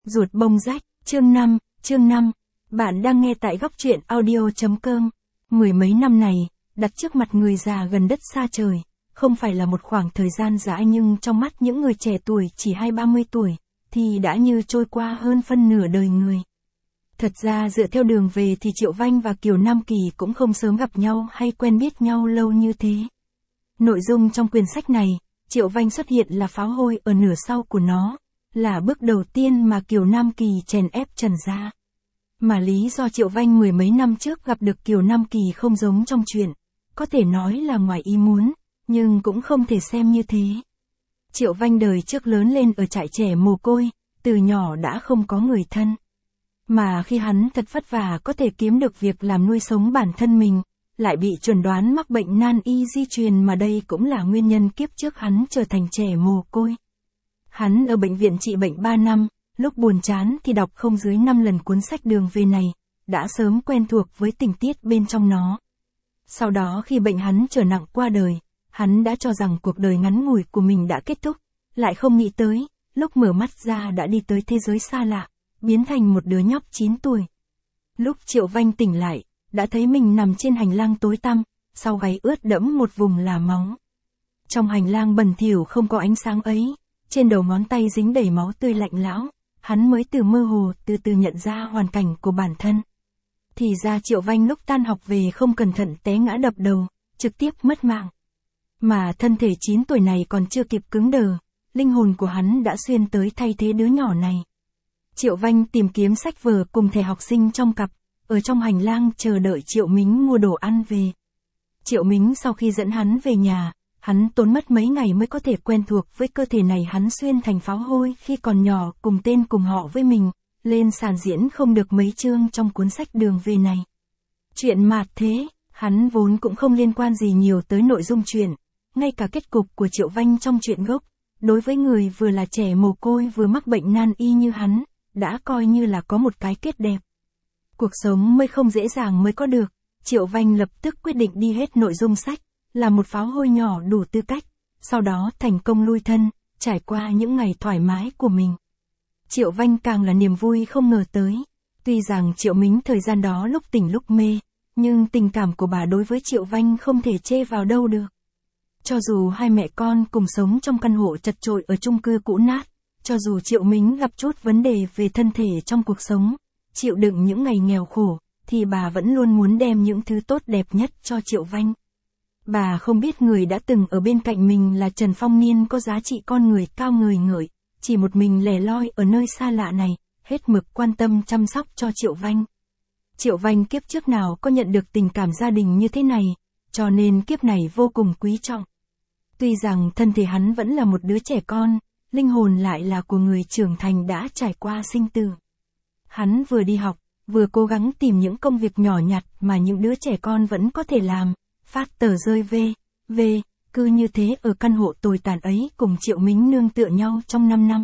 Ruột bông rách, chương 5, bạn đang nghe tại góc truyện audio.com. Mười mấy năm này, đặt trước mặt người già gần đất xa trời, không phải là một khoảng thời gian dài nhưng trong mắt những người trẻ tuổi chỉ 20-30 tuổi, thì đã như trôi qua hơn phân nửa đời người. Thật ra dựa theo đường về thì Triệu Vanh và Kiều Nam Kỳ cũng không sớm gặp nhau hay quen biết nhau lâu như thế. Nội dung trong quyển sách này, Triệu Vanh xuất hiện là pháo hôi ở nửa sau của nó, là bước đầu tiên mà Kiều Nam Kỳ chèn ép Trần gia. Mà lý do Triệu Vanh mười mấy năm trước gặp được Kiều Nam Kỳ không giống trong truyện, có thể nói là ngoài ý muốn, nhưng cũng không thể xem như thế. Triệu Vanh đời trước lớn lên ở trại trẻ mồ côi, từ nhỏ đã không có người thân. Mà khi hắn thật vất vả có thể kiếm được việc làm nuôi sống bản thân mình, lại bị chuẩn đoán mắc bệnh nan y di truyền mà đây cũng là nguyên nhân kiếp trước hắn trở thành trẻ mồ côi. Hắn ở bệnh viện trị bệnh 3 năm, lúc buồn chán thì đọc không dưới 5 lần cuốn sách Đường về này, đã sớm quen thuộc với tình tiết bên trong nó. Sau đó khi bệnh hắn trở nặng qua đời, hắn đã cho rằng cuộc đời ngắn ngủi của mình đã kết thúc, lại không nghĩ tới, lúc mở mắt ra đã đi tới thế giới xa lạ, biến thành một đứa nhóc 9 tuổi. Lúc Triệu Vanh tỉnh lại, đã thấy mình nằm trên hành lang tối tăm, sau gáy ướt đẫm một vùng là máu. Trong hành lang bẩn thỉu không có ánh sáng ấy, trên đầu ngón tay dính đầy máu tươi lạnh lẽo, hắn mới từ mơ hồ từ từ nhận ra hoàn cảnh của bản thân. Thì ra Triệu Vanh lúc tan học về không cẩn thận té ngã đập đầu, trực tiếp mất mạng. Mà thân thể 9 tuổi này còn chưa kịp cứng đờ, linh hồn của hắn đã xuyên tới thay thế đứa nhỏ này. Triệu Vanh tìm kiếm sách vở cùng thẻ học sinh trong cặp, ở trong hành lang chờ đợi Triệu Mính mua đồ ăn về. Triệu Mính sau khi dẫn hắn về nhà, hắn tốn mất mấy ngày mới có thể quen thuộc với cơ thể này hắn xuyên thành pháo hôi khi còn nhỏ cùng tên cùng họ với mình, lên sàn diễn không được mấy chương trong cuốn sách Đường về này. Chuyện mạt thế, hắn vốn cũng không liên quan gì nhiều tới nội dung truyện, ngay cả kết cục của Triệu Vanh trong truyện gốc, đối với người vừa là trẻ mồ côi vừa mắc bệnh nan y như hắn, đã coi như là có một cái kết đẹp. Cuộc sống mới không dễ dàng mới có được, Triệu Vanh lập tức quyết định đi hết nội dung sách, là một pháo hôi nhỏ đủ tư cách, sau đó thành công lui thân, trải qua những ngày thoải mái của mình. Triệu Vanh càng là niềm vui không ngờ tới, tuy rằng Triệu Mính thời gian đó lúc tỉnh lúc mê, nhưng tình cảm của bà đối với Triệu Vanh không thể chê vào đâu được. Cho dù hai mẹ con cùng sống trong căn hộ chật chội ở chung cư cũ nát, cho dù Triệu Mính gặp chút vấn đề về thân thể trong cuộc sống, chịu đựng những ngày nghèo khổ, thì bà vẫn luôn muốn đem những thứ tốt đẹp nhất cho Triệu Vanh. Bà không biết người đã từng ở bên cạnh mình là Trần Phong Niên có giá trị con người cao ngời ngợi, chỉ một mình lẻ loi ở nơi xa lạ này, hết mực quan tâm chăm sóc cho Triệu Vanh. Triệu Vanh kiếp trước nào có nhận được tình cảm gia đình như thế này, cho nên kiếp này vô cùng quý trọng. Tuy rằng thân thể hắn vẫn là một đứa trẻ con, linh hồn lại là của người trưởng thành đã trải qua sinh tử. Hắn vừa đi học, vừa cố gắng tìm những công việc nhỏ nhặt mà những đứa trẻ con vẫn có thể làm, phát tờ rơi về, cứ như thế ở căn hộ tồi tàn ấy cùng Triệu Mính nương tựa nhau trong 5 năm.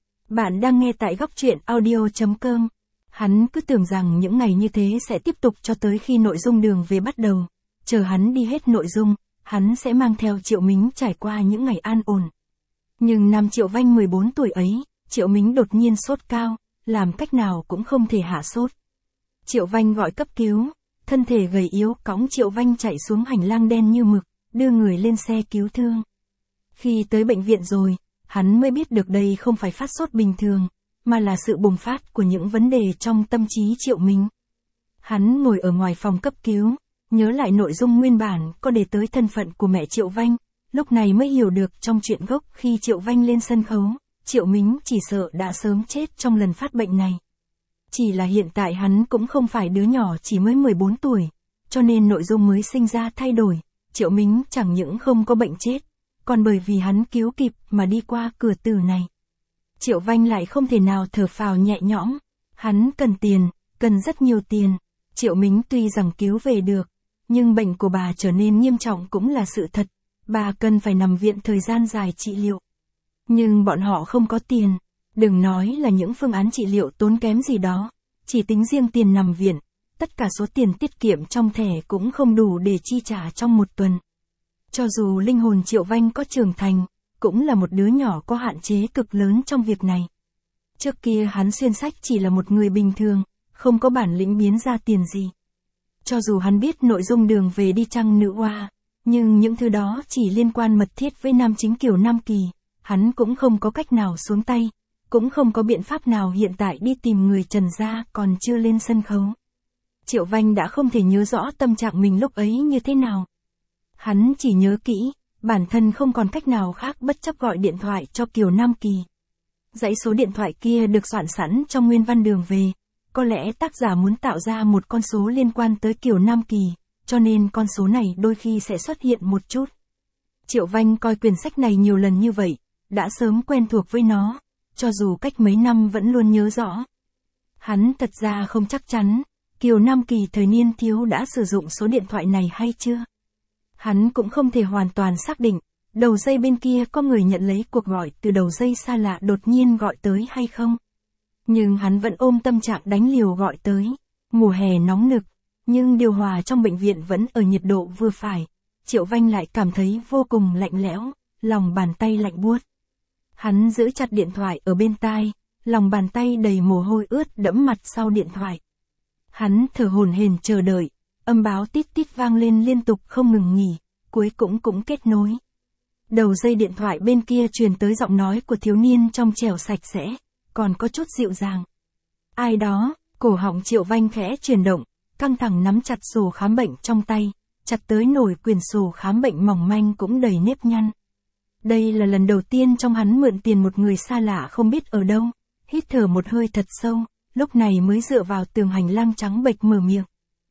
Bạn đang nghe tại góc truyện audio.com. Hắn cứ tưởng rằng những ngày như thế sẽ tiếp tục cho tới khi nội dung Đường về bắt đầu, chờ hắn đi hết nội dung, hắn sẽ mang theo Triệu Mính trải qua những ngày an ổn. Nhưng năm Triệu Vanh 14 tuổi ấy, Triệu Mính đột nhiên sốt cao, làm cách nào cũng không thể hạ sốt. Triệu Vanh gọi cấp cứu, thân thể gầy yếu cõng Triệu Vanh chạy xuống hành lang đen như mực, đưa người lên xe cứu thương. Khi tới bệnh viện rồi, hắn mới biết được đây không phải phát sốt bình thường, mà là sự bùng phát của những vấn đề trong tâm trí Triệu Mính. Hắn ngồi ở ngoài phòng cấp cứu, nhớ lại nội dung nguyên bản có đề tới thân phận của mẹ Triệu Vanh, lúc này mới hiểu được trong truyện gốc khi Triệu Vanh lên sân khấu, Triệu Mính chỉ sợ đã sớm chết trong lần phát bệnh này. Chỉ là hiện tại hắn cũng không phải đứa nhỏ chỉ mới 14 tuổi, cho nên nội dung mới sinh ra thay đổi, Triệu Mính chẳng những không có bệnh chết, còn bởi vì hắn cứu kịp mà đi qua cửa tử này. Triệu Vanh lại không thể nào thở phào nhẹ nhõm, hắn cần tiền, cần rất nhiều tiền. Triệu Mính tuy rằng cứu về được, nhưng bệnh của bà trở nên nghiêm trọng cũng là sự thật, bà cần phải nằm viện thời gian dài trị liệu. Nhưng bọn họ không có tiền, đừng nói là những phương án trị liệu tốn kém gì đó, chỉ tính riêng tiền nằm viện, tất cả số tiền tiết kiệm trong thẻ cũng không đủ để chi trả trong một tuần. Cho dù linh hồn Triệu Vanh có trưởng thành, cũng là một đứa nhỏ có hạn chế cực lớn trong việc này. Trước kia hắn xuyên sách chỉ là một người bình thường, không có bản lĩnh biến ra tiền gì. Cho dù hắn biết nội dung đường về đi chăng nữ oa, nhưng những thứ đó chỉ liên quan mật thiết với nam chính Kiều Nam Kỳ, hắn cũng không có cách nào xuống tay, cũng không có biện pháp nào hiện tại đi tìm người Trần gia còn chưa lên sân khấu. Triệu Vanh đã không thể nhớ rõ tâm trạng mình lúc ấy như thế nào. Hắn chỉ nhớ kỹ, bản thân không còn cách nào khác bất chấp gọi điện thoại cho Kiều Nam Kỳ. Dãy số điện thoại kia được soạn sẵn trong nguyên văn đường về, có lẽ tác giả muốn tạo ra một con số liên quan tới Kiều Nam Kỳ, cho nên con số này đôi khi sẽ xuất hiện một chút. Triệu Vanh coi quyển sách này nhiều lần như vậy, đã sớm quen thuộc với nó, cho dù cách mấy năm vẫn luôn nhớ rõ. Hắn thật ra không chắc chắn, Kiều Nam Kỳ thời niên thiếu đã sử dụng số điện thoại này hay chưa. Hắn cũng không thể hoàn toàn xác định, đầu dây bên kia có người nhận lấy cuộc gọi từ đầu dây xa lạ đột nhiên gọi tới hay không. Nhưng hắn vẫn ôm tâm trạng đánh liều gọi tới. Mùa hè nóng nực, nhưng điều hòa trong bệnh viện vẫn ở nhiệt độ vừa phải. Triệu Vanh lại cảm thấy vô cùng lạnh lẽo, lòng bàn tay lạnh buốt. Hắn giữ chặt điện thoại ở bên tai, lòng bàn tay đầy mồ hôi ướt đẫm mặt sau điện thoại. Hắn thở hổn hển chờ đợi, âm báo tít tít vang lên liên tục không ngừng nghỉ, cuối cũng kết nối. Đầu dây điện thoại bên kia truyền tới giọng nói của thiếu niên trong trẻo sạch sẽ, còn có chút dịu dàng. Ai đó, cổ họng Triệu Vanh khẽ chuyển động, căng thẳng nắm chặt sổ khám bệnh trong tay, chặt tới nổi quyển sổ khám bệnh mỏng manh cũng đầy nếp nhăn. Đây là lần đầu tiên trong hắn mượn tiền một người xa lạ không biết ở đâu, hít thở một hơi thật sâu, lúc này mới dựa vào tường hành lang trắng bệch mở miệng.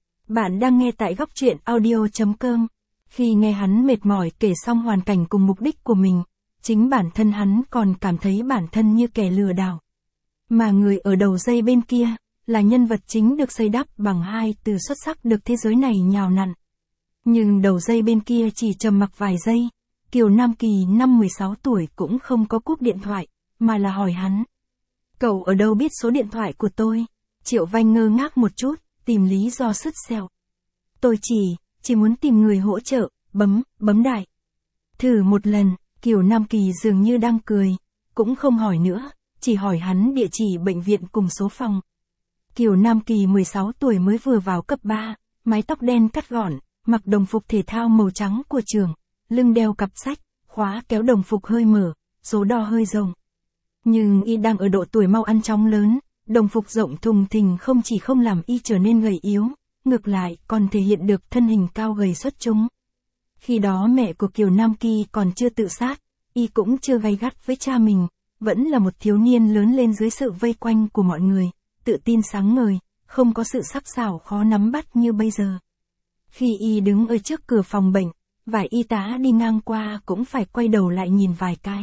Bạn đang nghe tại góc truyện audio.com. Khi nghe hắn mệt mỏi kể xong hoàn cảnh cùng mục đích của mình, chính bản thân hắn còn cảm thấy bản thân như kẻ lừa đảo. Mà người ở đầu dây bên kia, là nhân vật chính được xây đắp bằng hai từ xuất sắc được thế giới này nhào nặn. Nhưng đầu dây bên kia chỉ trầm mặc vài giây, Kiều Nam Kỳ năm 16 tuổi cũng không có cúp điện thoại, mà là hỏi hắn. Cậu ở đâu biết số điện thoại của tôi? Triệu Vanh ngơ ngác một chút, tìm lý do sứt sẹo. Tôi chỉ muốn tìm người hỗ trợ, bấm đại. Thử một lần, Kiều Nam Kỳ dường như đang cười, cũng không hỏi nữa, chỉ hỏi hắn địa chỉ bệnh viện cùng số phòng. Kiều Nam Kỳ 16 tuổi mới vừa vào cấp 3, mái tóc đen cắt gọn, mặc đồng phục thể thao màu trắng của trường, lưng đeo cặp sách, khóa kéo đồng phục hơi mở, số đo hơi rộng. Nhưng y đang ở độ tuổi mau ăn chóng lớn, đồng phục rộng thùng thình không chỉ không làm y trở nên gầy yếu, ngược lại còn thể hiện được thân hình cao gầy xuất chúng. Khi đó mẹ của Kiều Nam Kỳ còn chưa tự sát, y cũng chưa gay gắt với cha mình, vẫn là một thiếu niên lớn lên dưới sự vây quanh của mọi người, tự tin sáng ngời, không có sự sắc sảo khó nắm bắt như bây giờ. Khi y đứng ở trước cửa phòng bệnh, vài y tá đi ngang qua cũng phải quay đầu lại nhìn vài cái.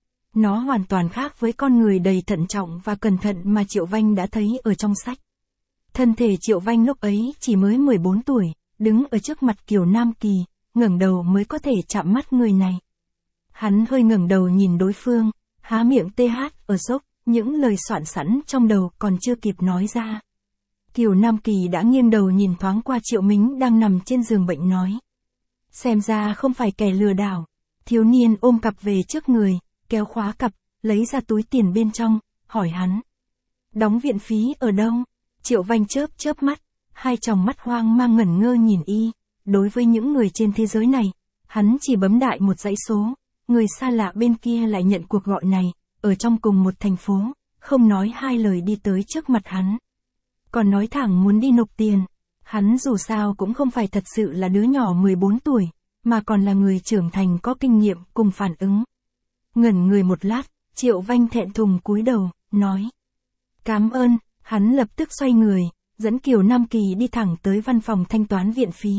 Nó hoàn toàn khác với con người đầy thận trọng và cẩn thận mà Triệu Vanh đã thấy ở trong sách. Thân thể Triệu Vanh lúc ấy chỉ mới 14 tuổi, đứng ở trước mặt Kiều Nam Kỳ, ngẩng đầu mới có thể chạm mắt người này. Hắn hơi ngẩng đầu nhìn đối phương, há miệng ở sốc, những lời soạn sẵn trong đầu còn chưa kịp nói ra. Kiều Nam Kỳ đã nghiêng đầu nhìn thoáng qua Triệu Mính đang nằm trên giường bệnh nói. Xem ra không phải kẻ lừa đảo. Thiếu niên ôm cặp về trước người, kéo khóa cặp, lấy ra túi tiền bên trong, hỏi hắn. Đóng viện phí ở đâu? Triệu Vanh chớp mắt, hai tròng mắt hoang mang ngẩn ngơ nhìn y. Đối với những người trên thế giới này, hắn chỉ bấm đại một dãy số, người xa lạ bên kia lại nhận cuộc gọi này, ở trong cùng một thành phố, không nói hai lời đi tới trước mặt hắn. Còn nói thẳng muốn đi nộp tiền, hắn dù sao cũng không phải thật sự là đứa nhỏ 14 tuổi, mà còn là người trưởng thành có kinh nghiệm cùng phản ứng. Ngẩn người một lát, Triệu Vanh thẹn thùng cúi đầu, nói. Cảm ơn, hắn lập tức xoay người, dẫn Kiều Nam Kỳ đi thẳng tới văn phòng thanh toán viện phí.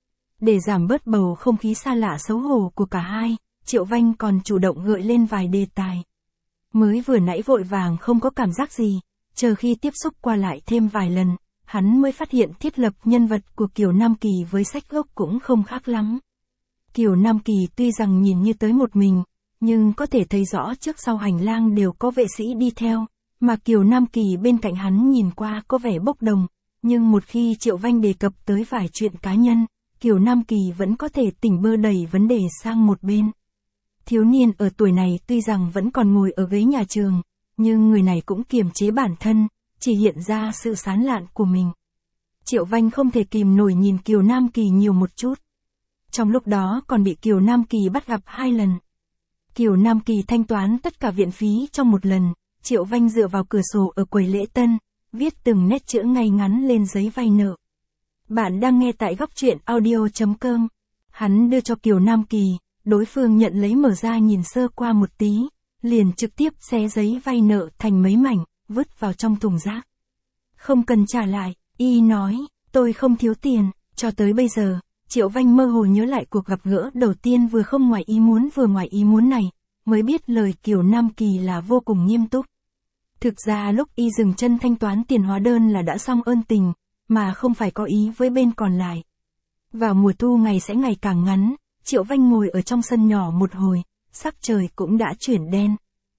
Để giảm bớt bầu không khí xa lạ xấu hổ của cả hai, Triệu Vanh còn chủ động gợi lên vài đề tài. Mới vừa nãy vội vàng không có cảm giác gì, chờ khi tiếp xúc qua lại thêm vài lần, hắn mới phát hiện thiết lập nhân vật của Kiều Nam Kỳ với sách gốc cũng không khác lắm. Kiều Nam Kỳ tuy rằng nhìn như tới một mình, nhưng có thể thấy rõ trước sau hành lang đều có vệ sĩ đi theo, mà Kiều Nam Kỳ bên cạnh hắn nhìn qua có vẻ bốc đồng, nhưng một khi Triệu Vanh đề cập tới vài chuyện cá nhân, Kiều Nam Kỳ vẫn có thể tỉnh bơ đẩy vấn đề sang một bên. Thiếu niên ở tuổi này tuy rằng vẫn còn ngồi ở ghế nhà trường, nhưng người này cũng kiềm chế bản thân, chỉ hiện ra sự sán lạn của mình. Triệu Vanh không thể kìm nổi nhìn Kiều Nam Kỳ nhiều một chút. Trong lúc đó còn bị Kiều Nam Kỳ bắt gặp 2 lần. Kiều Nam Kỳ thanh toán tất cả viện phí trong một lần, Triệu Vanh dựa vào cửa sổ ở quầy lễ tân, viết từng nét chữ ngay ngắn lên giấy vay nợ. Bạn đang nghe tại góc truyện audio.com. Hắn đưa cho Kiều Nam Kỳ, đối phương nhận lấy mở ra nhìn sơ qua một tí, liền trực tiếp xé giấy vay nợ thành mấy mảnh, vứt vào trong thùng rác. Không cần trả lại, y nói, tôi không thiếu tiền. Cho tới bây giờ, Triệu Vanh mơ hồ nhớ lại cuộc gặp gỡ đầu tiên vừa không ngoài ý muốn vừa ngoài ý muốn này, mới biết lời Kiều Nam Kỳ là vô cùng nghiêm túc. Thực ra lúc y dừng chân thanh toán tiền hóa đơn là đã xong ơn tình, mà không phải có ý với bên còn lại. Vào mùa thu ngày sẽ ngày càng ngắn, Triệu Vanh ngồi ở trong sân nhỏ một hồi, sắc trời cũng đã chuyển đen.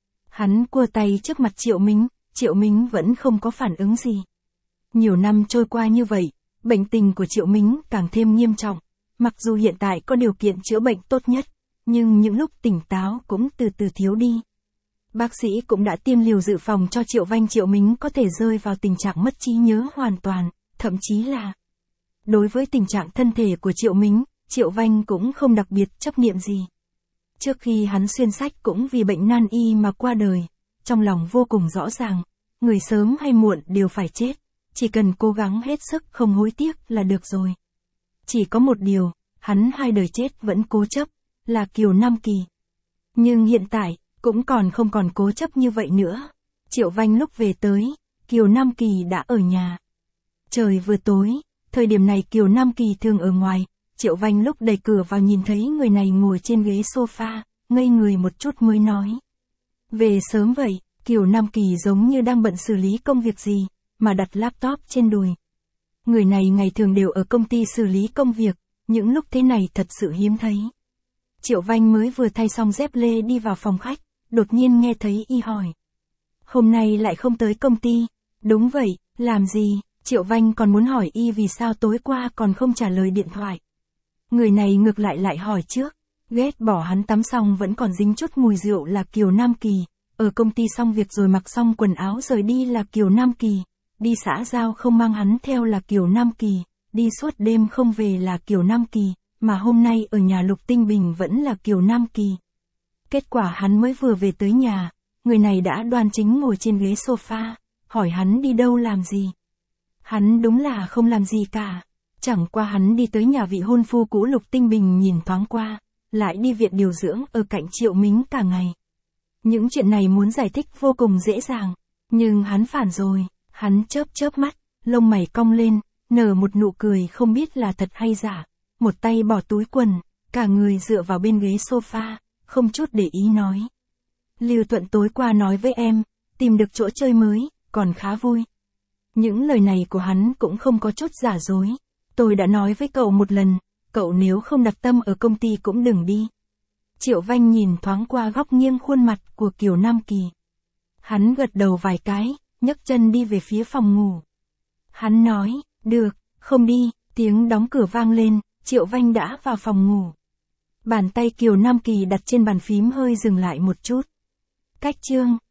Hắn cua tay trước mặt Triệu Mính vẫn không có phản ứng gì. Nhiều năm trôi qua như vậy, bệnh tình của Triệu Mính càng thêm nghiêm trọng, mặc dù hiện tại có điều kiện chữa bệnh tốt nhất, nhưng những lúc tỉnh táo cũng từ từ thiếu đi. Bác sĩ cũng đã tiêm liều dự phòng cho Triệu Mính có thể rơi vào tình trạng mất trí nhớ hoàn toàn, thậm chí là... Đối với tình trạng thân thể của Triệu Mính, Triệu Vanh cũng không đặc biệt chấp niệm gì. Trước khi hắn xuyên sách cũng vì bệnh nan y mà qua đời, trong lòng vô cùng rõ ràng, người sớm hay muộn đều phải chết, chỉ cần cố gắng hết sức không hối tiếc là được rồi. Chỉ có một điều, hắn 2 đời chết vẫn cố chấp, là Kiều Nam Kỳ. Nhưng hiện tại, cũng không còn cố chấp như vậy nữa. Triệu Vanh lúc về tới, Kiều Nam Kỳ đã ở nhà. Trời vừa tối, thời điểm này Kiều Nam Kỳ thường ở ngoài, Triệu Vanh lúc đẩy cửa vào nhìn thấy người này ngồi trên ghế sofa, ngây người một chút mới nói. Về sớm vậy, Kiều Nam Kỳ giống như đang bận xử lý công việc gì, mà đặt laptop trên đùi. Người này ngày thường đều ở công ty xử lý công việc, những lúc thế này thật sự hiếm thấy. Triệu Vanh mới vừa thay xong dép lê đi vào phòng khách, đột nhiên nghe thấy y hỏi. Hôm nay lại không tới công ty? Đúng vậy, làm gì? Triệu Vanh còn muốn hỏi y vì sao tối qua còn không trả lời điện thoại. Người này ngược lại hỏi trước, ghét bỏ hắn tắm xong vẫn còn dính chút mùi rượu là Kiều Nam Kỳ, ở công ty xong việc rồi mặc xong quần áo rời đi là Kiều Nam Kỳ, đi xã giao không mang hắn theo là Kiều Nam Kỳ, đi suốt đêm không về là Kiều Nam Kỳ, mà hôm nay ở nhà Lục Tinh Bình vẫn là Kiều Nam Kỳ. Kết quả hắn mới vừa về tới nhà, người này đã đoan chính ngồi trên ghế sofa, hỏi hắn đi đâu làm gì. Hắn đúng là không làm gì cả, chẳng qua hắn đi tới nhà vị hôn phu cũ Lục Tinh Bình nhìn thoáng qua, lại đi viện điều dưỡng ở cạnh Triệu Mính cả ngày. Những chuyện này muốn giải thích vô cùng dễ dàng, nhưng hắn phản rồi, hắn chớp mắt, lông mày cong lên, nở một nụ cười không biết là thật hay giả, một tay bỏ túi quần, cả người dựa vào bên ghế sofa, không chút để ý nói. Lưu Thuận tối qua nói với em, tìm được chỗ chơi mới, còn khá vui. Những lời này của hắn cũng không có chút giả dối. Tôi đã nói với cậu một lần, cậu nếu không đặt tâm ở công ty cũng đừng đi. Triệu Vanh nhìn thoáng qua góc nghiêng khuôn mặt của Kiều Nam Kỳ. Hắn gật đầu vài cái, nhấc chân đi về phía phòng ngủ. Hắn nói, được, không đi, tiếng đóng cửa vang lên, Triệu Vanh đã vào phòng ngủ. Bàn tay Kiều Nam Kỳ đặt trên bàn phím hơi dừng lại một chút. Cách chương.